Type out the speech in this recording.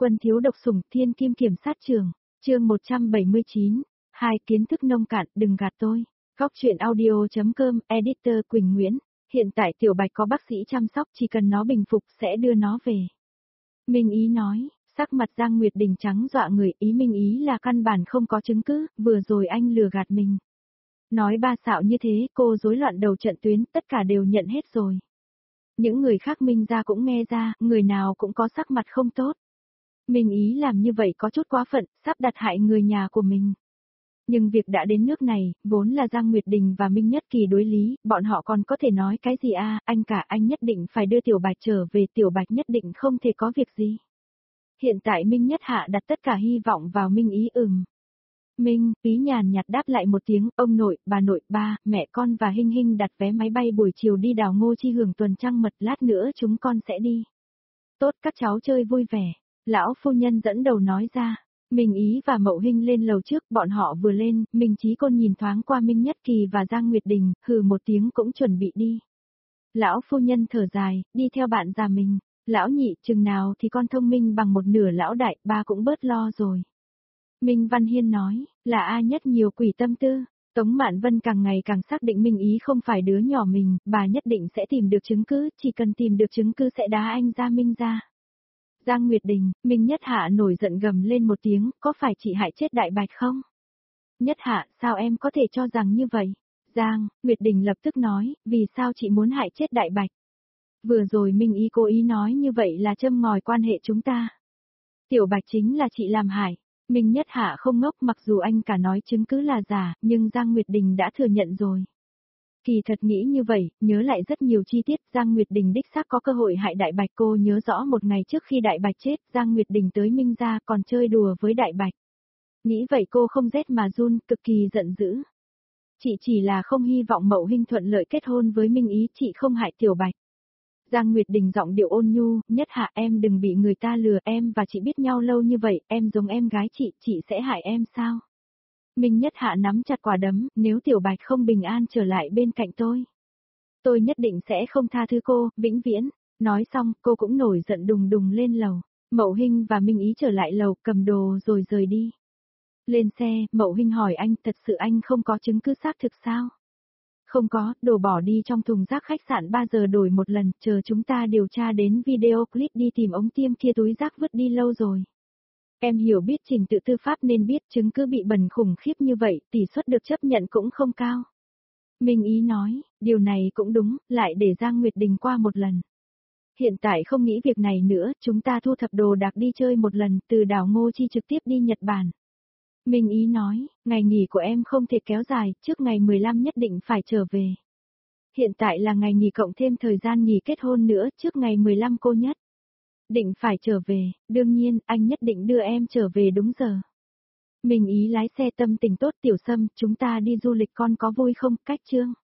Quân thiếu độc sủng thiên kim kiểm sát trường, chương 179, hai kiến thức nông cạn đừng gạt tôi. Góc truyện audio.com, editor Quỳnh Nguyễn, hiện tại Tiểu Bạch có bác sĩ chăm sóc chỉ cần nó bình phục sẽ đưa nó về. Minh Ý nói, sắc mặt Giang Nguyệt Đình trắng dọa người, ý Minh Ý là căn bản không có chứng cứ, vừa rồi anh lừa gạt mình. Nói ba xạo như thế cô rối loạn đầu trận tuyến, tất cả đều nhận hết rồi. Những người khác Minh ra cũng nghe ra, người nào cũng có sắc mặt không tốt. Minh Ý làm như vậy có chút quá phận, sắp đặt hại người nhà của mình. Nhưng việc đã đến nước này, vốn là Giang Nguyệt Đình và Minh Nhất Kỳ đối lý, bọn họ còn có thể nói cái gì à, anh nhất định phải đưa Tiểu Bạch trở về, Tiểu Bạch nhất định không thể có việc gì. Hiện tại Minh Nhất Hạ đặt tất cả hy vọng vào Minh Ý Minh Ý nhàn nhạt đáp lại một tiếng, ông nội, bà nội, ba, mẹ con và Hinh Hinh đặt vé máy bay buổi chiều đi đảo Ngô Chi hưởng tuần trăng mật, lát nữa chúng con sẽ đi. Tốt, các cháu chơi vui vẻ. Lão phu nhân dẫn đầu nói ra. Minh Ý và Mậu Hinh lên lầu trước, bọn họ vừa lên, Minh Chí Côn nhìn thoáng qua Minh Nhất Kỳ và Giang Nguyệt Đình, hừ một tiếng cũng chuẩn bị đi. Lão phu nhân thở dài, đi theo bạn già mình. Lão nhị, chừng nào thì con thông minh bằng một nửa lão đại, ba cũng bớt lo rồi. Minh Văn Hiên nói, là A Nhất nhiều quỷ tâm tư. Tống Mạn Vân càng ngày càng xác định Minh Ý không phải đứa nhỏ mình, bà nhất định sẽ tìm được chứng cứ, chỉ cần tìm được chứng cứ sẽ đá anh ra Minh ra. Giang Nguyệt Đình, Minh Nhất Hạ nổi giận gầm lên một tiếng, có phải chị hại chết Đại Bạch không? Nhất Hạ, sao em có thể cho rằng như vậy? Giang, Nguyệt Đình lập tức nói, vì sao chị muốn hại chết Đại Bạch? Vừa rồi Minh Ý cố ý nói như vậy là châm ngòi quan hệ chúng ta. Tiểu Bạch chính là chị làm hại. Minh Nhất Hạ không ngốc, mặc dù anh cả nói chứng cứ là giả, nhưng Giang Nguyệt Đình đã thừa nhận rồi. Kỳ thật nghĩ như vậy, nhớ lại rất nhiều chi tiết, Giang Nguyệt Đình đích xác có cơ hội hại Đại Bạch. Cô nhớ rõ một ngày trước khi Đại Bạch chết, Giang Nguyệt Đình tới Minh gia còn chơi đùa với Đại Bạch. Nghĩ vậy cô không rét mà run, cực kỳ giận dữ. Chị chỉ là không hy vọng Mậu Hinh thuận lợi kết hôn với Minh Ý, chị không hại Tiểu Bạch. Giang Nguyệt Đình giọng điệu ôn nhu, Nhất Hạ em đừng bị người ta lừa, em và chị biết nhau lâu như vậy, em giống em gái chị sẽ hại em sao? Minh Nhất Hạ nắm chặt quả đấm, nếu Tiểu Bạch không bình an trở lại bên cạnh tôi nhất định sẽ không tha thứ cô, vĩnh viễn. Nói xong, cô cũng nổi giận đùng đùng lên lầu. Mậu Hinh và Minh Ý trở lại lầu, cầm đồ rồi rời đi. Lên xe, Mậu Hinh hỏi anh, thật sự anh không có chứng cứ xác thực sao? Không có, đồ bỏ đi trong thùng rác khách sạn 3 giờ đổi một lần, chờ chúng ta điều tra đến video clip đi tìm ống tiêm kia, túi rác vứt đi lâu rồi. Em hiểu biết trình tự tư pháp nên biết chứng cứ bị bẩn khủng khiếp như vậy, tỷ suất được chấp nhận cũng không cao. Minh Ý nói, điều này cũng đúng, lại để Giang Nguyệt Đình qua một lần. Hiện tại không nghĩ việc này nữa, chúng ta thu thập đồ đạc đi chơi một lần, từ đảo Ngô Chi trực tiếp đi Nhật Bản. Minh Ý nói, ngày nghỉ của em không thể kéo dài, trước ngày 15 nhất định phải trở về. Hiện tại là ngày nghỉ cộng thêm thời gian nghỉ kết hôn nữa, trước ngày 15 cô nhất định phải trở về, đương nhiên, anh nhất định đưa em trở về đúng giờ. Minh Ý lái xe tâm tình tốt, Tiểu Sâm, chúng ta đi du lịch con có vui không, cách chương.